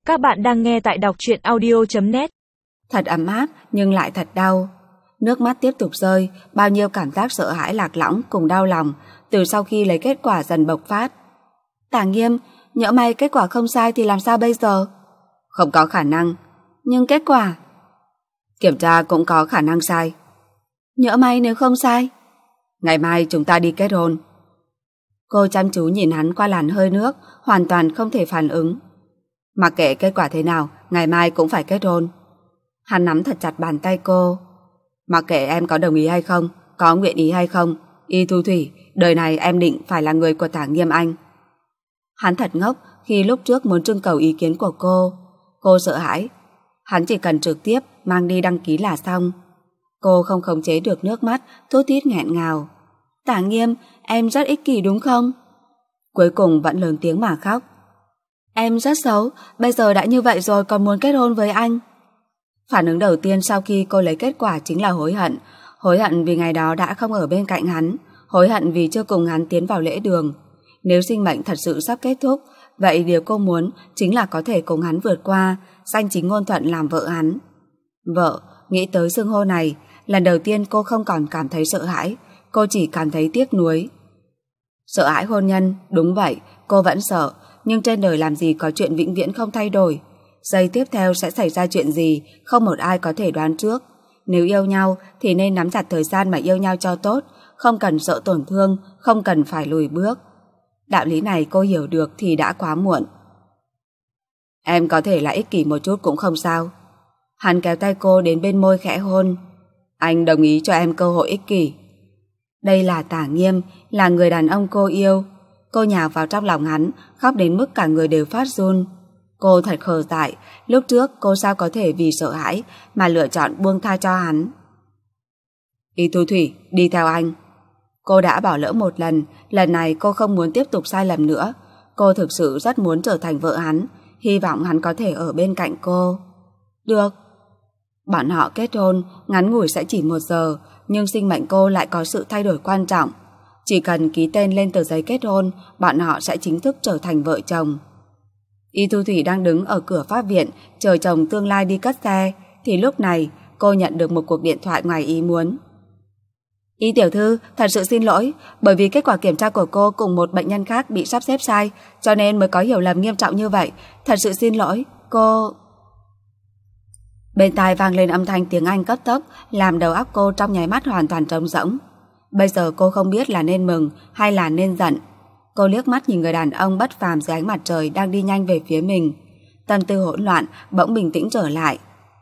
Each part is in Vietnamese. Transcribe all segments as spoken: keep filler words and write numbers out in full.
Các bạn đang nghe tại đọc truyện audio chấm net. Thật ấm áp nhưng lại thật đau. Nước mắt tiếp tục rơi, bao nhiêu cảm giác sợ hãi lạc lõng cùng đau lòng từ sau khi lấy kết quả dần bộc phát. Tả Nghiêm, nhỡ may kết quả không sai thì làm sao bây giờ? Không có khả năng. Nhưng kết quả? Kiểm tra cũng có khả năng sai. Nhỡ may nếu không sai? Ngày mai chúng ta đi kết hôn. Cô chăm chú nhìn hắn qua làn hơi nước, hoàn toàn không thể phản ứng. Mặc kệ kết quả thế nào, ngày mai cũng phải kết hôn. Hắn nắm thật chặt bàn tay cô. Mặc kệ em có đồng ý hay không, có nguyện ý hay không, Y Thu Thủy, đời này em định phải là người của Tả Nghiêm anh. Hắn thật ngốc khi lúc trước muốn trưng cầu ý kiến của cô. Cô sợ hãi. Hắn chỉ cần trực tiếp mang đi đăng ký là xong. Cô không khống chế được nước mắt, thút thít nghẹn ngào. Tả Nghiêm, em rất ích kỷ đúng không? Cuối cùng vẫn lớn tiếng mà khóc. Em rất xấu, bây giờ đã như vậy rồi còn muốn kết hôn với anh. Phản ứng đầu tiên sau khi cô lấy kết quả chính là hối hận. Hối hận vì ngày đó đã không ở bên cạnh hắn. Hối hận vì chưa cùng hắn tiến vào lễ đường. Nếu sinh mệnh thật sự sắp kết thúc, vậy điều cô muốn chính là có thể cùng hắn vượt qua, danh chính ngôn thuận làm vợ hắn. Vợ, nghĩ tới xưng hô này, lần đầu tiên cô không còn cảm thấy sợ hãi, cô chỉ cảm thấy tiếc nuối. Sợ hãi hôn nhân, đúng vậy, cô vẫn sợ, nhưng trên đời làm gì có chuyện vĩnh viễn không thay đổi. Giây tiếp theo sẽ xảy ra chuyện gì, không một ai có thể đoán trước. Nếu yêu nhau thì nên nắm chặt thời gian mà yêu nhau cho tốt, không cần sợ tổn thương, không cần phải lùi bước. Đạo lý này cô hiểu được thì đã quá muộn. Em có thể là ích kỷ một chút cũng không sao. Hắn kéo tay cô đến bên môi khẽ hôn. Anh đồng ý cho em cơ hội ích kỷ. Đây là Tả Nghiêm, là người đàn ông cô yêu. Cô nhào vào trong lòng hắn, khóc đến mức cả người đều phát run. Cô thật khờ dại, lúc trước cô sao có thể vì sợ hãi mà lựa chọn buông tha cho hắn. Y Thu Thủy, đi theo anh. Cô đã bỏ lỡ một lần, lần này cô không muốn tiếp tục sai lầm nữa. Cô thực sự rất muốn trở thành vợ hắn, hy vọng hắn có thể ở bên cạnh cô. Được. Bọn họ kết hôn, ngắn ngủi sẽ chỉ một giờ, nhưng sinh mệnh cô lại có sự thay đổi quan trọng. Chỉ cần ký tên lên tờ giấy kết hôn, bọn họ sẽ chính thức trở thành vợ chồng. Y Thu Thủy đang đứng ở cửa pháp viện, chờ chồng tương lai đi cất xe, thì lúc này cô nhận được một cuộc điện thoại ngoài ý muốn. Y tiểu thư, thật sự xin lỗi, bởi vì kết quả kiểm tra của cô cùng một bệnh nhân khác bị sắp xếp sai, cho nên mới có hiểu lầm nghiêm trọng như vậy. Thật sự xin lỗi, cô... Bên tai vang lên âm thanh tiếng Anh cấp tốc, làm đầu óc cô trong nháy mắt hoàn toàn trống rỗng. Bây giờ cô không biết là nên mừng hay là nên giận. Cô liếc mắt nhìn người đàn ông bất phàm dưới ánh mặt trời đang đi nhanh về phía mình. Tâm tư hỗn loạn bỗng bình tĩnh trở lại.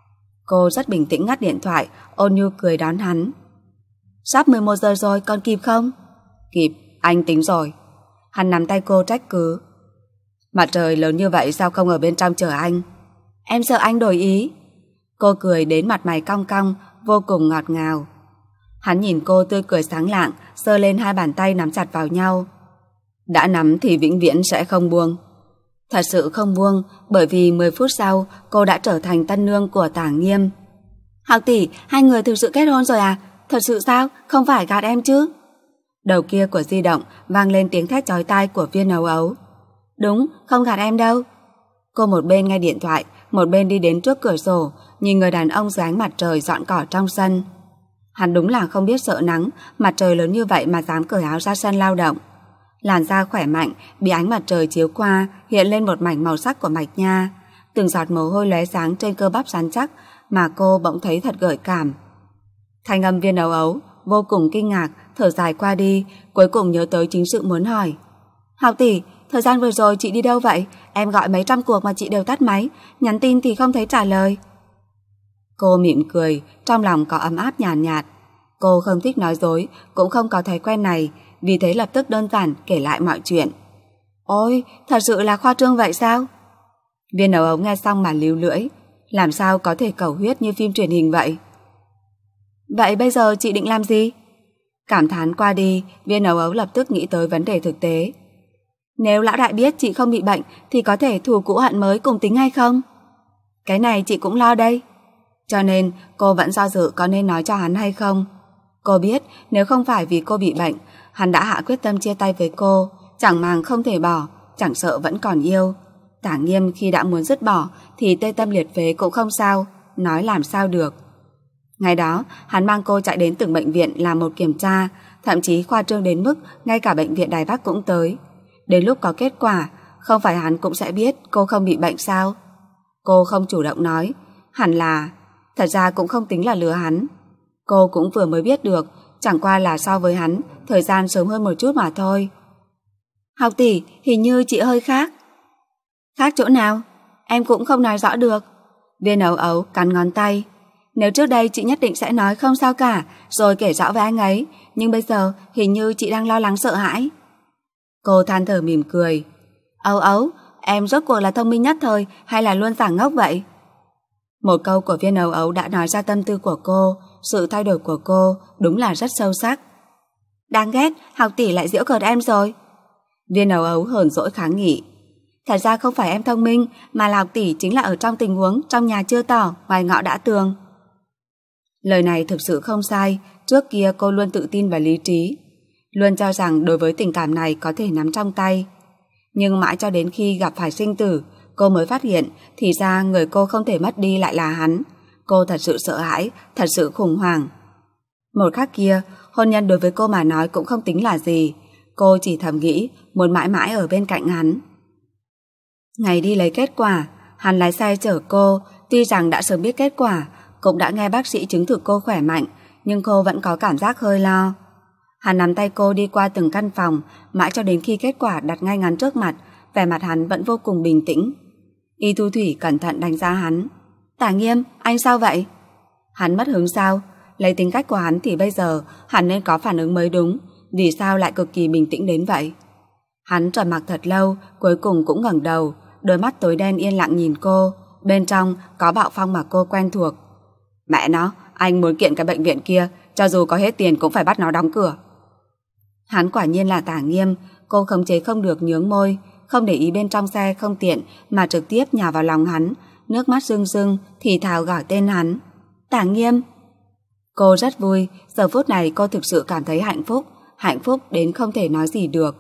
Cô rất bình tĩnh ngắt điện thoại, ôn nhu cười đón hắn. Sắp mười một giờ rồi, còn kịp không? Kịp, anh tính rồi. Hắn nắm tay cô trách cứ. Mặt trời lớn như vậy sao không ở bên trong chờ anh? Em sợ anh đổi ý. Cô cười đến mặt mày cong cong, vô cùng ngọt ngào. Hắn nhìn cô tươi cười sáng lạng, giơ lên hai bàn tay nắm chặt vào nhau. Đã nắm thì vĩnh viễn sẽ không buông. Thật sự không buông, bởi vì mười phút sau cô đã trở thành tân nương của Tả Nghiêm. Học tỷ, hai người thực sự kết hôn rồi à? Thật sự sao? Không phải gạt em chứ? Đầu kia của di động vang lên tiếng thét chói tai của Viên Ấu Ấu. Đúng, không gạt em đâu. Cô một bên nghe điện thoại, một bên đi đến trước cửa sổ, nhìn người đàn ông dưới ánh mặt trời dọn cỏ trong sân. Hắn đúng là không biết sợ nắng, mặt trời lớn như vậy mà dám cởi áo ra sân lao động. Làn da khỏe mạnh bị ánh mặt trời chiếu qua hiện lên một mảnh màu sắc của mạch nha, từng giọt mồ hôi lóe sáng trên cơ bắp rắn chắc mà cô bỗng thấy thật gợi cảm. Thanh âm Viên Ấu Ấu vô cùng kinh ngạc, thở dài qua đi, cuối cùng nhớ tới chính sự muốn hỏi. Học tỷ, thời gian vừa rồi chị đi đâu vậy? Em gọi mấy trăm cuộc mà chị đều tắt máy, nhắn tin thì không thấy trả lời. Cô mỉm cười, trong lòng có ấm áp nhàn nhạt, nhạt. Cô không thích nói dối, cũng không có thói quen này, vì thế lập tức đơn giản kể lại mọi chuyện. Ôi, thật sự là khoa trương vậy sao? Viên Ấu Ấu nghe xong mà líu lưỡi, làm sao có thể cầu huyết như phim truyền hình vậy? Vậy bây giờ chị định làm gì? Cảm thán qua đi, Viên Ấu Ấu lập tức nghĩ tới vấn đề thực tế. Nếu lão đại biết chị không bị bệnh thì có thể thù cũ hận mới cùng tính hay không? Cái này chị cũng lo đây. Cho nên cô vẫn do dự có nên nói cho hắn hay không. Cô biết nếu không phải vì cô bị bệnh, hắn đã hạ quyết tâm chia tay với cô, chẳng màng không thể bỏ, chẳng sợ vẫn còn yêu. Tả Nghiêm khi đã muốn dứt bỏ thì tê tâm liệt phế cũng không sao, nói làm sao được. Ngày đó, hắn mang cô chạy đến từng bệnh viện làm một kiểm tra, thậm chí khoa trương đến mức ngay cả bệnh viện Đài Bắc cũng tới. Đến lúc có kết quả, không phải hắn cũng sẽ biết cô không bị bệnh sao? Cô không chủ động nói, hẳn là... Thật ra cũng không tính là lừa hắn. Cô cũng vừa mới biết được, chẳng qua là so với hắn, thời gian sớm hơn một chút mà thôi. Học tỷ, hình như chị hơi khác. Khác chỗ nào? Em cũng không nói rõ được. Viên Ấu Ấu cắn ngón tay. Nếu trước đây chị nhất định sẽ nói không sao cả, rồi kể rõ với anh ấy, nhưng bây giờ hình như chị đang lo lắng sợ hãi. Cô than thở mỉm cười. Ấu Ấu, em rốt cuộc là thông minh nhất thời hay là luôn giả ngốc vậy? Một câu của Viên Ấu Ấu đã nói ra tâm tư của cô, sự thay đổi của cô đúng là rất sâu sắc. Đáng ghét, học tỷ lại giễu cợt em rồi. Viên Ấu Ấu hờn dỗi kháng nghị. Thật ra không phải em thông minh, mà là học tỷ chính là ở trong tình huống trong nhà chưa tỏ, ngoài ngõ đã tường. Lời này thực sự không sai, trước kia cô luôn tự tin vào lý trí, luôn cho rằng đối với tình cảm này có thể nắm trong tay. Nhưng mãi cho đến khi gặp phải sinh tử, cô mới phát hiện thì ra người cô không thể mất đi lại là hắn. Cô thật sự sợ hãi, thật sự khủng hoảng. Một khắc kia, hôn nhân đối với cô mà nói cũng không tính là gì. Cô chỉ thầm nghĩ muốn mãi mãi ở bên cạnh hắn. Ngày đi lấy kết quả, hắn lái xe chở cô, tuy rằng đã sớm biết kết quả, cũng đã nghe bác sĩ chứng thực cô khỏe mạnh, nhưng cô vẫn có cảm giác hơi lo. Hắn nắm tay cô đi qua từng căn phòng, mãi cho đến khi kết quả đặt ngay ngắn trước mặt, vẻ mặt hắn vẫn vô cùng bình tĩnh. Y Thu Thủy cẩn thận đánh giá hắn. Tả Nghiêm, anh sao vậy? Hắn mất hứng sao? Lấy tính cách của hắn thì bây giờ hắn nên có phản ứng mới đúng, vì sao lại cực kỳ bình tĩnh đến vậy? Hắn trầm mặc thật lâu, cuối cùng cũng ngẩng đầu, đôi mắt tối đen yên lặng nhìn cô, bên trong có bạo phong mà cô quen thuộc. Mẹ nó, anh muốn kiện cái bệnh viện kia, cho dù có hết tiền cũng phải bắt nó đóng cửa. Hắn quả nhiên là Tả Nghiêm, cô khống chế không được nhướng môi, không để ý bên trong xe không tiện mà trực tiếp nhào vào lòng hắn, nước mắt rưng rưng thì thào gọi tên hắn. Tả Nghiêm. Cô rất vui, giờ phút này cô thực sự cảm thấy hạnh phúc, hạnh phúc đến không thể nói gì được.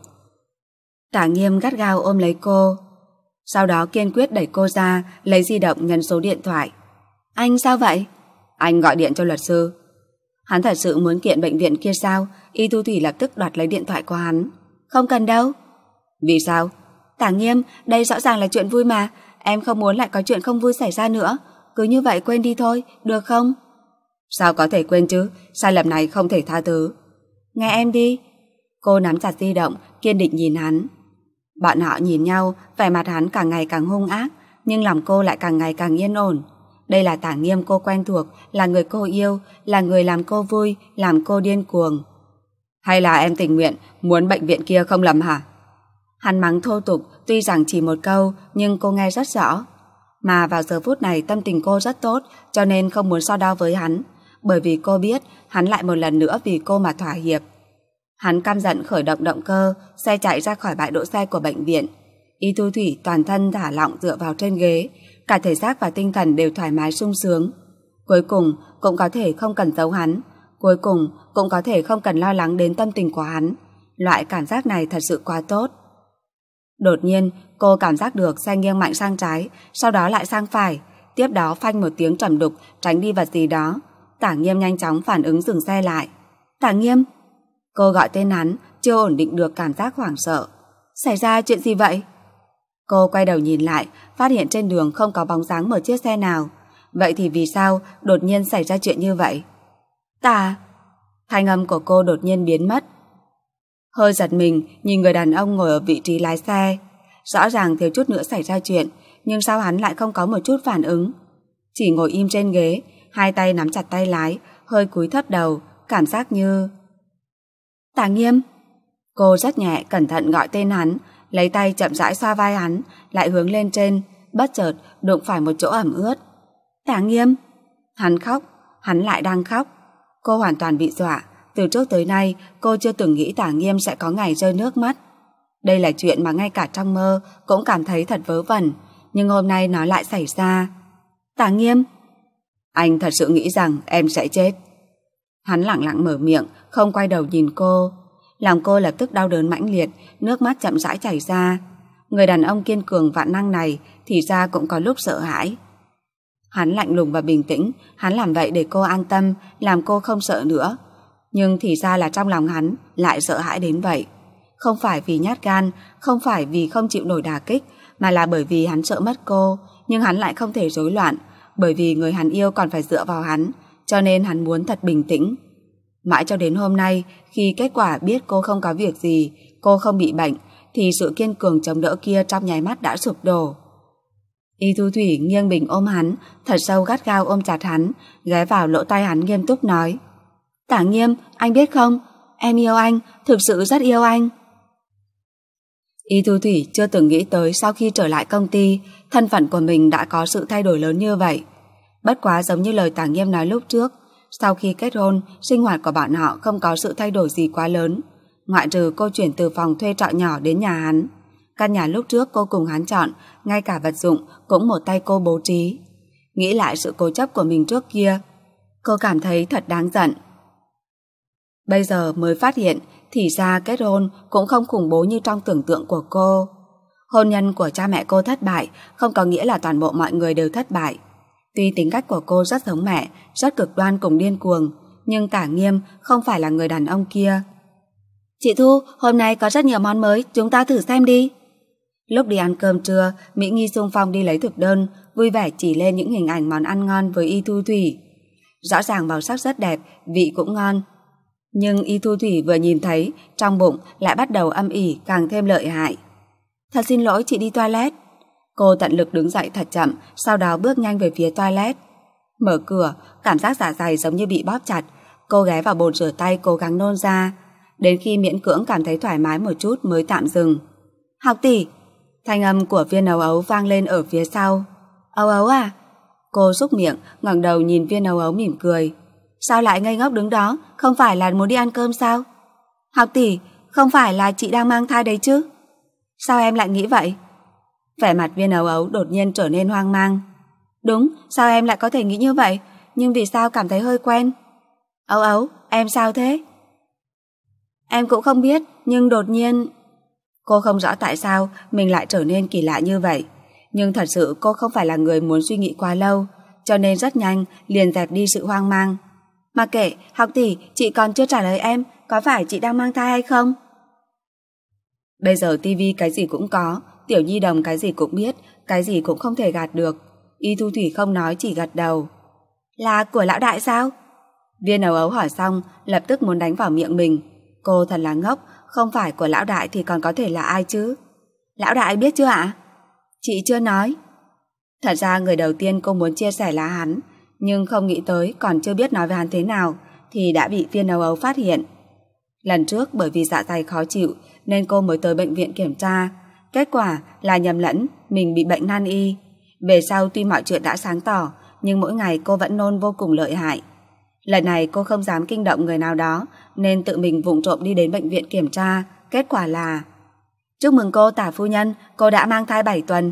Tả Nghiêm gắt gao ôm lấy cô, sau đó kiên quyết đẩy cô ra, lấy di động nhấn số điện thoại. Anh sao vậy? Anh gọi điện cho luật sư. Hắn thật sự muốn kiện bệnh viện kia sao? Y Thu Thủy lập tức đoạt lấy điện thoại của hắn. Không cần đâu. Vì sao? Tả Nghiêm, đây rõ ràng là chuyện vui mà, em không muốn lại có chuyện không vui xảy ra nữa. Cứ như vậy quên đi thôi, được không? Sao có thể quên chứ? Sai lầm này không thể tha thứ. Nghe em đi. Cô nắm chặt di động, kiên định nhìn hắn. Bọn họ nhìn nhau, vẻ mặt hắn càng ngày càng hung ác, nhưng lòng cô lại càng ngày càng yên ổn. Đây là Tả Nghiêm cô quen thuộc, là người cô yêu, là người làm cô vui, làm cô điên cuồng. Hay là em tình nguyện, muốn bệnh viện kia không lầm hả? Hắn mắng thô tục, tuy rằng chỉ một câu, nhưng cô nghe rất rõ. Mà vào giờ phút này tâm tình cô rất tốt, cho nên không muốn so đo với hắn, bởi vì cô biết hắn lại một lần nữa vì cô mà thỏa hiệp. Hắn căm giận khởi động động cơ, xe chạy ra khỏi bãi đỗ xe của bệnh viện. Y Thu Thủy toàn thân thả lỏng dựa vào trên ghế, cả thể xác và tinh thần đều thoải mái sung sướng. Cuối cùng cũng có thể không cần giấu hắn, cuối cùng cũng có thể không cần lo lắng đến tâm tình của hắn. Loại cảm giác này thật sự quá tốt. Đột nhiên cô cảm giác được xe nghiêng mạnh sang trái, sau đó lại sang phải, tiếp đó phanh một tiếng trầm đục tránh đi vật gì đó. Tả Nghiêm nhanh chóng phản ứng dừng xe lại. Tả Nghiêm. Cô gọi tên hắn, chưa ổn định được cảm giác hoảng sợ. Xảy ra chuyện gì vậy? Cô quay đầu nhìn lại, phát hiện trên đường không có bóng dáng một chiếc xe nào. Vậy thì vì sao đột nhiên xảy ra chuyện như vậy? Tả. Thanh âm của cô đột nhiên biến mất. Hơi giật mình nhìn người đàn ông ngồi ở vị trí lái xe. Rõ ràng thiếu chút nữa xảy ra chuyện, nhưng sao hắn lại không có một chút phản ứng? Chỉ ngồi im trên ghế, hai tay nắm chặt tay lái, hơi cúi thấp đầu, cảm giác như... Tả Nghiêm. Cô rất nhẹ cẩn thận gọi tên hắn, lấy tay chậm rãi xoa vai hắn, lại hướng lên trên, bất chợt đụng phải một chỗ ẩm ướt. Tả Nghiêm. Hắn khóc, hắn lại đang khóc. Cô hoàn toàn bị dọa. Từ trước tới nay cô chưa từng nghĩ Tả Nghiêm sẽ có ngày rơi nước mắt. Đây là chuyện mà ngay cả trong mơ cũng cảm thấy thật vớ vẩn, nhưng hôm nay nó lại xảy ra. Tả Nghiêm. Anh thật sự nghĩ rằng em sẽ chết. Hắn lặng lặng mở miệng, không quay đầu nhìn cô. Lòng cô lập tức đau đớn mãnh liệt, nước mắt chậm rãi chảy ra. Người đàn ông kiên cường vạn năng này thì ra cũng có lúc sợ hãi. Hắn lạnh lùng và bình tĩnh, hắn làm vậy để cô an tâm, làm cô không sợ nữa. Nhưng thì ra là trong lòng hắn lại sợ hãi đến vậy. Không phải vì nhát gan, không phải vì không chịu nổi đả kích, mà là bởi vì hắn sợ mất cô, nhưng hắn lại không thể rối loạn, bởi vì người hắn yêu còn phải dựa vào hắn, cho nên hắn muốn thật bình tĩnh. Mãi cho đến hôm nay, khi kết quả biết cô không có việc gì, cô không bị bệnh, thì sự kiên cường chống đỡ kia trong nháy mắt đã sụp đổ. Y Thu Thủy nghiêng mình ôm hắn, thật sâu gắt gao ôm chặt hắn, ghé vào lỗ tai hắn nghiêm túc nói: Tả Nghiêm, anh biết không, em yêu anh, thực sự rất yêu anh. Y Thu Thủy chưa từng nghĩ tới sau khi trở lại công ty, thân phận của mình đã có sự thay đổi lớn như vậy. Bất quá giống như lời Tả Nghiêm nói lúc trước, sau khi kết hôn, sinh hoạt của bọn họ không có sự thay đổi gì quá lớn, ngoại trừ cô chuyển từ phòng thuê trọ nhỏ đến nhà hắn. Căn nhà lúc trước cô cùng hắn chọn, ngay cả vật dụng cũng một tay cô bố trí. Nghĩ lại sự cố chấp của mình trước kia, cô cảm thấy thật đáng giận. Bây giờ mới phát hiện, thì ra kết hôn cũng không khủng bố như trong tưởng tượng của cô. Hôn nhân của cha mẹ cô thất bại không có nghĩa là toàn bộ mọi người đều thất bại. Tuy tính cách của cô rất giống mẹ, rất cực đoan cùng điên cuồng, nhưng Tả Nghiêm không phải là người đàn ông kia. Chị Thu, hôm nay có rất nhiều món mới, chúng ta thử xem đi. Lúc đi ăn cơm trưa, Mỹ Nghi xung phong đi lấy thực đơn, vui vẻ chỉ lên những hình ảnh món ăn ngon với Y Thu Thủy. Rõ ràng màu sắc rất đẹp, vị cũng ngon. Nhưng Y Thu Thủy vừa nhìn thấy, trong bụng lại bắt đầu âm ỉ càng thêm lợi hại. Thật xin lỗi, chị đi toilet. Cô tận lực đứng dậy thật chậm, sau đó bước nhanh về phía toilet. Mở cửa, cảm giác dạ dày giống như bị bóp chặt. Cô ghé vào bồn rửa tay cố gắng nôn ra. Đến khi miễn cưỡng cảm thấy thoải mái một chút mới tạm dừng. Học tỷ! Thanh âm của Viên Ấu Ấu vang lên ở phía sau. Ấu Ấu à? Cô xúc miệng, ngẩng đầu nhìn Viên Ấu Ấu mỉm cười. Sao lại ngây ngốc đứng đó? Không phải là muốn đi ăn cơm sao? Học tỷ, không phải là chị đang mang thai đấy chứ? Sao em lại nghĩ vậy? Vẻ mặt Viên Ấu Ấu đột nhiên trở nên hoang mang. Đúng, sao em lại có thể nghĩ như vậy? Nhưng vì sao cảm thấy hơi quen? Ấu Ấu, em sao thế? Em cũng không biết, nhưng đột nhiên... Cô không rõ tại sao mình lại trở nên kỳ lạ như vậy. Nhưng thật sự cô không phải là người muốn suy nghĩ quá lâu, cho nên rất nhanh liền dẹp đi sự hoang mang. Mà kệ, học tỷ, chị còn chưa trả lời em, có phải chị đang mang thai hay không? Bây giờ tivi cái gì cũng có, Tiểu Nhi Đồng cái gì cũng biết, cái gì cũng không thể gạt được. Y Thu Thủy không nói, chỉ gật đầu. Là của lão đại sao? Viên Ấu Ấu hỏi xong, lập tức muốn đánh vào miệng mình. Cô thật là ngốc, không phải của lão đại thì còn có thể là ai chứ? Lão đại biết chưa ạ? Chị chưa nói. Thật ra người đầu tiên cô muốn chia sẻ là hắn, nhưng không nghĩ tới còn chưa biết nói với hắn thế nào thì đã bị Viên Ấu Ấu phát hiện. Lần trước bởi vì dạ dày khó chịu nên cô mới tới bệnh viện kiểm tra. Kết quả là nhầm lẫn mình bị bệnh nan y. Về sau tuy mọi chuyện đã sáng tỏ, nhưng mỗi ngày cô vẫn nôn vô cùng lợi hại. Lần này cô không dám kinh động người nào đó nên tự mình vụng trộm đi đến bệnh viện kiểm tra. Kết quả là: chúc mừng cô Tả phu nhân, cô đã mang thai bảy tuần.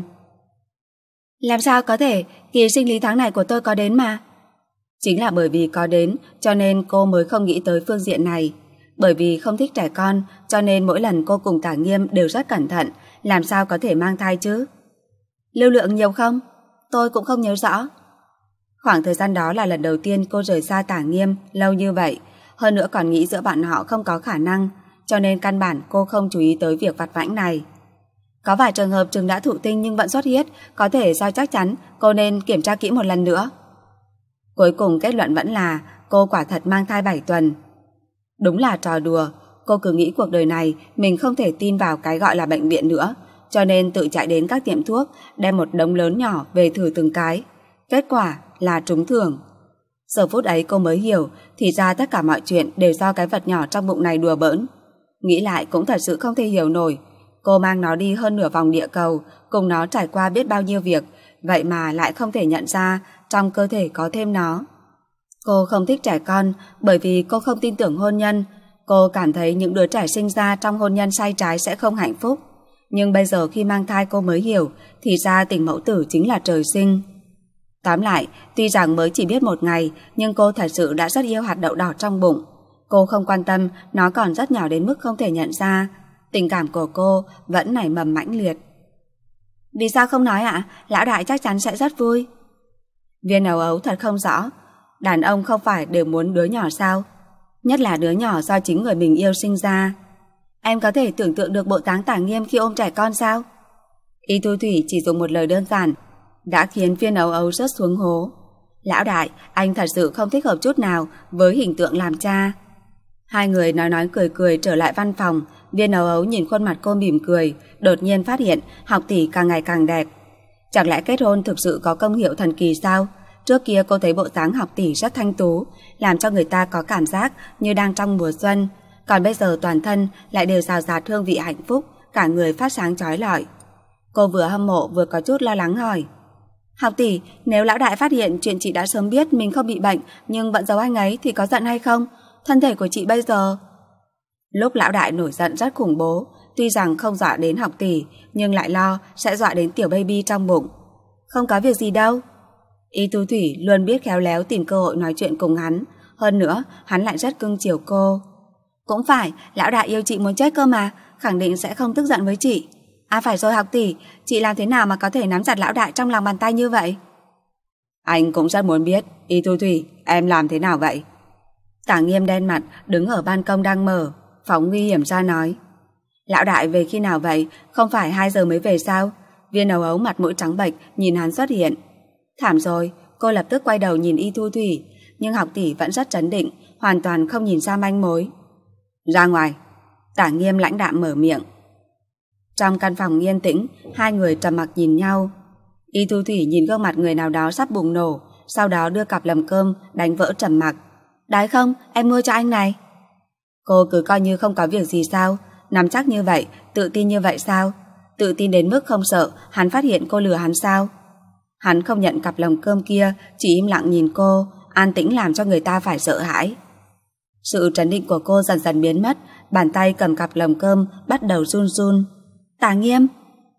Làm sao có thể, kỳ sinh lý tháng này của tôi có đến mà. Chính là bởi vì có đến cho nên cô mới không nghĩ tới phương diện này. Bởi vì không thích trẻ con cho nên mỗi lần cô cùng Tả Nghiêm đều rất cẩn thận, làm sao có thể mang thai chứ. Lưu lượng nhiều không? Tôi cũng không nhớ rõ. Khoảng thời gian đó là lần đầu tiên cô rời xa Tả Nghiêm lâu như vậy, hơn nữa còn nghĩ giữa bọn họ không có khả năng, cho nên căn bản cô không chú ý tới việc vặt vãnh này. Có vài trường hợp trứng đã thụ tinh nhưng vẫn xuất huyết, có thể do chắc chắn cô nên kiểm tra kỹ một lần nữa. Cuối cùng kết luận vẫn là cô quả thật mang thai bảy tuần. Đúng là trò đùa, cô cứ nghĩ cuộc đời này mình không thể tin vào cái gọi là bệnh viện nữa, cho nên tự chạy đến các tiệm thuốc đem một đống lớn nhỏ về thử từng cái. Kết quả là trúng thưởng. Giờ phút ấy cô mới hiểu, thì ra tất cả mọi chuyện đều do cái vật nhỏ trong bụng này đùa bỡn. Nghĩ lại cũng thật sự không thể hiểu nổi. Cô mang nó đi hơn nửa vòng địa cầu, cùng nó trải qua biết bao nhiêu việc, vậy mà lại không thể nhận ra trong cơ thể có thêm nó. Cô không thích trẻ con bởi vì cô không tin tưởng hôn nhân. Cô cảm thấy những đứa trẻ sinh ra trong hôn nhân sai trái sẽ không hạnh phúc. Nhưng bây giờ khi mang thai cô mới hiểu, thì ra tình mẫu tử chính là trời sinh. Tóm lại, tuy rằng mới chỉ biết một ngày, nhưng cô thật sự đã rất yêu hạt đậu đỏ trong bụng. Cô không quan tâm nó còn rất nhỏ đến mức không thể nhận ra. Tình cảm của cô vẫn nảy mầm mãnh liệt. Vì sao không nói ạ? Lão đại chắc chắn sẽ rất vui. Viên ấu ấu thật không rõ. Đàn ông không phải đều muốn đứa nhỏ sao? Nhất là đứa nhỏ do chính người mình yêu sinh ra. Em có thể tưởng tượng được bộ dáng Tả Nghiêm khi ôm trẻ con sao? Y Thu Thủy chỉ dùng một lời đơn giản đã khiến viên ấu ấu rớt xuống hố. Lão đại, anh thật sự không thích hợp chút nào với hình tượng làm cha. Hai người nói nói cười cười trở lại văn phòng. Viên ấu ấu nhìn khuôn mặt cô mỉm cười, đột nhiên phát hiện học tỷ càng ngày càng đẹp. Chẳng lẽ kết hôn thực sự có công hiệu thần kỳ sao? Trước kia cô thấy bộ dáng học tỷ rất thanh tú, làm cho người ta có cảm giác như đang trong mùa xuân. Còn bây giờ toàn thân lại đều rào rạt hương vị hạnh phúc, cả người phát sáng chói lọi. Cô vừa hâm mộ vừa có chút lo lắng hỏi: Học tỷ, nếu lão đại phát hiện chuyện chị đã sớm biết mình không bị bệnh nhưng vẫn giấu anh ấy thì có giận hay không? Thân thể của chị bây giờ... Lúc lão đại nổi giận rất khủng bố, tuy rằng không dọa đến học tỷ nhưng lại lo sẽ dọa đến tiểu baby trong bụng. Không có việc gì đâu. Y Thu Thủy luôn biết khéo léo tìm cơ hội nói chuyện cùng hắn, hơn nữa hắn lại rất cưng chiều cô. Cũng phải, lão đại yêu chị muốn chết cơ mà, khẳng định sẽ không tức giận với chị. À phải rồi học tỷ, chị làm thế nào mà có thể nắm chặt lão đại trong lòng bàn tay như vậy? Anh cũng rất muốn biết, Y Thu Thủy, em làm thế nào vậy? Tả Nghiêm đen mặt, đứng ở ban công đang mở, phóng nguy hiểm ra nói: Lão đại về khi nào vậy? Không phải hai giờ mới về sao? Viên ấu ấu mặt mũi trắng bệch nhìn hắn xuất hiện. Thảm rồi, cô lập tức quay đầu nhìn Y Thu Thủy, nhưng học tỷ vẫn rất trấn định, hoàn toàn không nhìn ra manh mối. Ra ngoài. Tả Nghiêm lãnh đạm mở miệng. Trong căn phòng yên tĩnh, hai người trầm mặc nhìn nhau. Y Thu Thủy nhìn gương mặt người nào đó sắp bùng nổ, sau đó đưa cặp lầm cơm đánh vỡ trầm mặc. Đái không, em mua cho anh này. Cô cứ coi như không có việc gì sao? Nắm chắc như vậy, tự tin như vậy sao? Tự tin đến mức không sợ hắn phát hiện cô lừa hắn sao? Hắn không nhận cặp lồng cơm kia, chỉ im lặng nhìn cô, an tĩnh làm cho người ta phải sợ hãi. Sự trấn định của cô dần dần biến mất, bàn tay cầm cặp lồng cơm bắt đầu run run. Tả Nghiêm.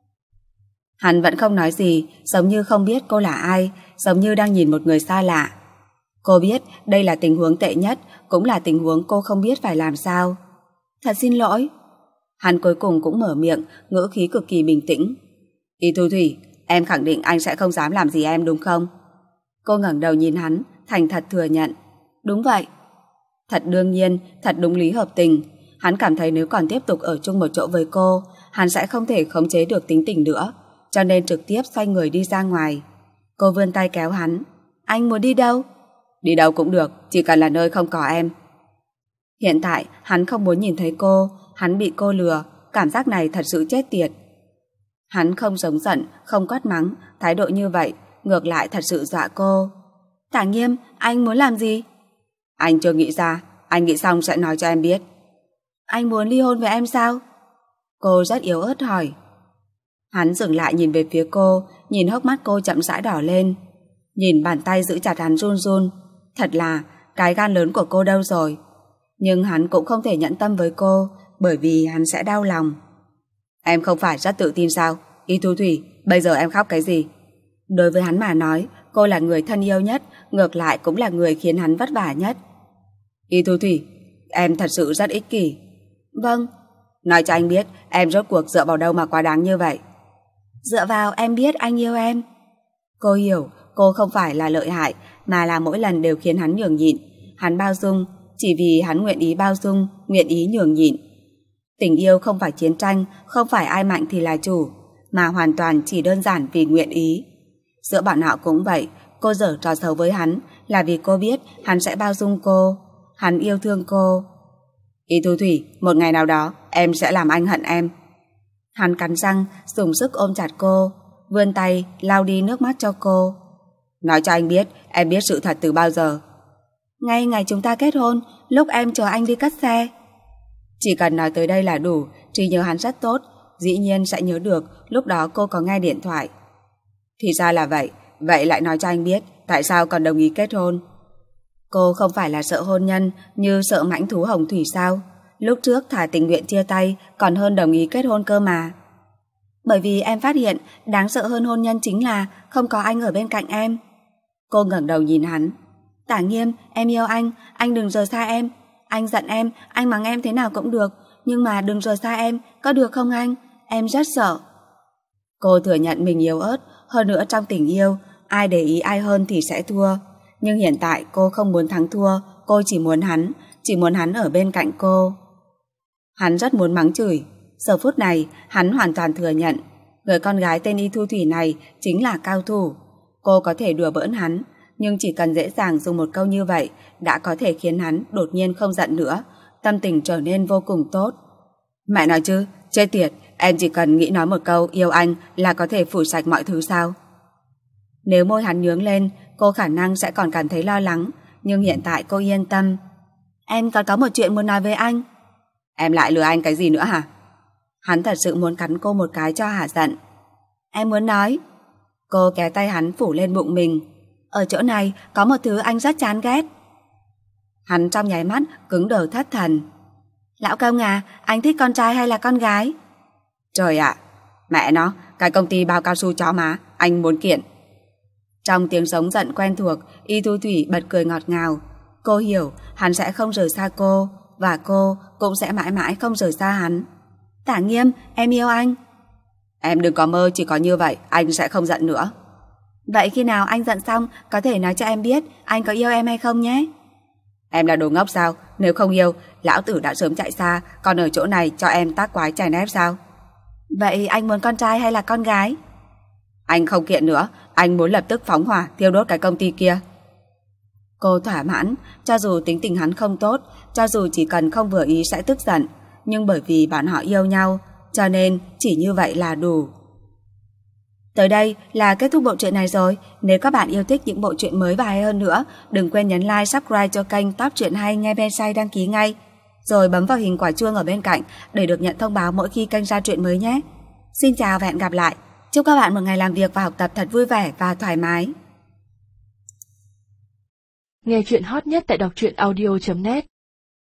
Hắn vẫn không nói gì, giống như không biết cô là ai, giống như đang nhìn một người xa lạ. Cô biết đây là tình huống tệ nhất, cũng là tình huống cô không biết phải làm sao. Thật xin lỗi. Hắn cuối cùng cũng mở miệng, ngữ khí cực kỳ bình tĩnh. Y Thu Thủy, em khẳng định anh sẽ không dám làm gì em đúng không? Cô ngẩng đầu nhìn hắn, thành thật thừa nhận. Đúng vậy. Thật đương nhiên, thật đúng lý hợp tình. Hắn cảm thấy nếu còn tiếp tục ở chung một chỗ với cô, hắn sẽ không thể khống chế được tính tình nữa, cho nên trực tiếp xoay người đi ra ngoài. Cô vươn tay kéo hắn. Anh muốn đi đâu? Đi đâu cũng được, chỉ cần là nơi không có em. Hiện tại hắn không muốn nhìn thấy cô, hắn bị cô lừa, cảm giác này thật sự chết tiệt. Hắn không giống giận, không quát mắng, thái độ như vậy ngược lại thật sự dọa cô. Tả Nghiêm, anh muốn làm gì? Anh chưa nghĩ ra, anh nghĩ xong sẽ nói cho em biết. Anh muốn ly hôn với em sao? Cô rất yếu ớt hỏi. Hắn dừng lại nhìn về phía cô, nhìn hốc mắt cô chậm rãi đỏ lên, nhìn bàn tay giữ chặt hắn run run. Thật là, cái gan lớn của cô đâu rồi? Nhưng hắn cũng không thể nhẫn tâm với cô, bởi vì hắn sẽ đau lòng. Em không phải rất tự tin sao? Y Thu Thủy, bây giờ em khóc cái gì? Đối với hắn mà nói, cô là người thân yêu nhất, ngược lại cũng là người khiến hắn vất vả nhất. Y Thu Thủy, em thật sự rất ích kỷ. Vâng. Nói cho anh biết, em rốt cuộc dựa vào đâu mà quá đáng như vậy? Dựa vào em biết anh yêu em. Cô hiểu, cô không phải là lợi hại, mà là mỗi lần đều khiến hắn nhường nhịn. Hắn bao dung, chỉ vì hắn nguyện ý bao dung, nguyện ý nhường nhịn. Tình yêu không phải chiến tranh, không phải ai mạnh thì là chủ, mà hoàn toàn chỉ đơn giản vì nguyện ý. Giữa bọn họ cũng vậy, cô giở trò xấu với hắn là vì cô biết hắn sẽ bao dung cô, hắn yêu thương cô. Y Thu Thủy, một ngày nào đó em sẽ làm anh hận em. Hắn cắn răng, dùng sức ôm chặt cô, vươn tay lau đi nước mắt cho cô. Nói cho anh biết, em biết sự thật từ bao giờ? Ngay ngày chúng ta kết hôn, lúc em chờ anh đi cất xe. Chỉ cần nói tới đây là đủ, trí nhớ hắn rất tốt, dĩ nhiên sẽ nhớ được lúc đó cô có nghe điện thoại. Thì ra là vậy, vậy lại nói cho anh biết tại sao còn đồng ý kết hôn. Cô không phải là sợ hôn nhân như sợ mãnh thú hồng thủy sao? Lúc trước thà tình nguyện chia tay còn hơn đồng ý kết hôn cơ mà. Bởi vì em phát hiện đáng sợ hơn hôn nhân chính là không có anh ở bên cạnh em. Cô ngẩng đầu nhìn hắn. Tả Nghiêm, em yêu anh, anh đừng rời xa em. Anh giận em, anh mắng em thế nào cũng được, nhưng mà đừng rời xa em, có được không anh? Em rất sợ. Cô thừa nhận mình yếu ớt, hơn nữa trong tình yêu, ai để ý ai hơn thì sẽ thua. Nhưng hiện tại cô không muốn thắng thua, cô chỉ muốn hắn, chỉ muốn hắn ở bên cạnh cô. Hắn rất muốn mắng chửi. Giờ phút này, hắn hoàn toàn thừa nhận người con gái tên Y Thu Thủy này chính là cao thủ. Cô có thể đùa bỡn hắn, nhưng chỉ cần dễ dàng dùng một câu như vậy đã có thể khiến hắn đột nhiên không giận nữa, tâm tình trở nên vô cùng tốt. Mẹ nói chứ, chết tiệt, em chỉ cần nghĩ nói một câu yêu anh là có thể phủ sạch mọi thứ sao? Nếu môi hắn nhướng lên, cô khả năng sẽ còn cảm thấy lo lắng, nhưng hiện tại cô yên tâm. Em còn có một chuyện muốn nói với anh. Em lại lừa anh cái gì nữa hả? Hắn thật sự muốn cắn cô một cái cho hả giận. Em muốn nói. Cô kéo tay hắn phủ lên bụng mình. Ở chỗ này có một thứ anh rất chán ghét. Hắn trong nháy mắt cứng đờ thất thần. Lão công à, anh thích con trai hay là con gái? Trời ạ, mẹ nó, cái công ty bao cao su chó má, anh muốn kiện. Trong tiếng sống giận quen thuộc, Y Thu Thủy bật cười ngọt ngào. Cô hiểu hắn sẽ không rời xa cô, và cô cũng sẽ mãi mãi không rời xa hắn. Tả Nghiêm, em yêu anh. Em đừng có mơ chỉ có như vậy, anh sẽ không giận nữa. Vậy khi nào anh giận xong, có thể nói cho em biết anh có yêu em hay không nhé? Em là đồ ngốc sao? Nếu không yêu, lão tử đã sớm chạy xa, còn ở chỗ này cho em tác quái chèn ép sao? Vậy anh muốn con trai hay là con gái? Anh không kiện nữa, anh muốn lập tức phóng hỏa thiêu đốt cái công ty kia. Cô thỏa mãn, cho dù tính tình hắn không tốt, cho dù chỉ cần không vừa ý sẽ tức giận, nhưng bởi vì bọn họ yêu nhau, cho nên chỉ như vậy là đủ. Tới đây là kết thúc bộ truyện này rồi. Nếu các bạn yêu thích những bộ truyện mới và hay hơn nữa, đừng quên nhấn like, subscribe cho kênh Top Truyện Hay ngay bên say đăng ký ngay, rồi bấm vào hình quả chuông ở bên cạnh để được nhận thông báo mỗi khi kênh ra truyện mới nhé. Xin chào và hẹn gặp lại. Chúc các bạn một ngày làm việc và học tập thật vui vẻ và thoải mái. Nghe truyện hot nhất tại đọc truyện audio chấm net.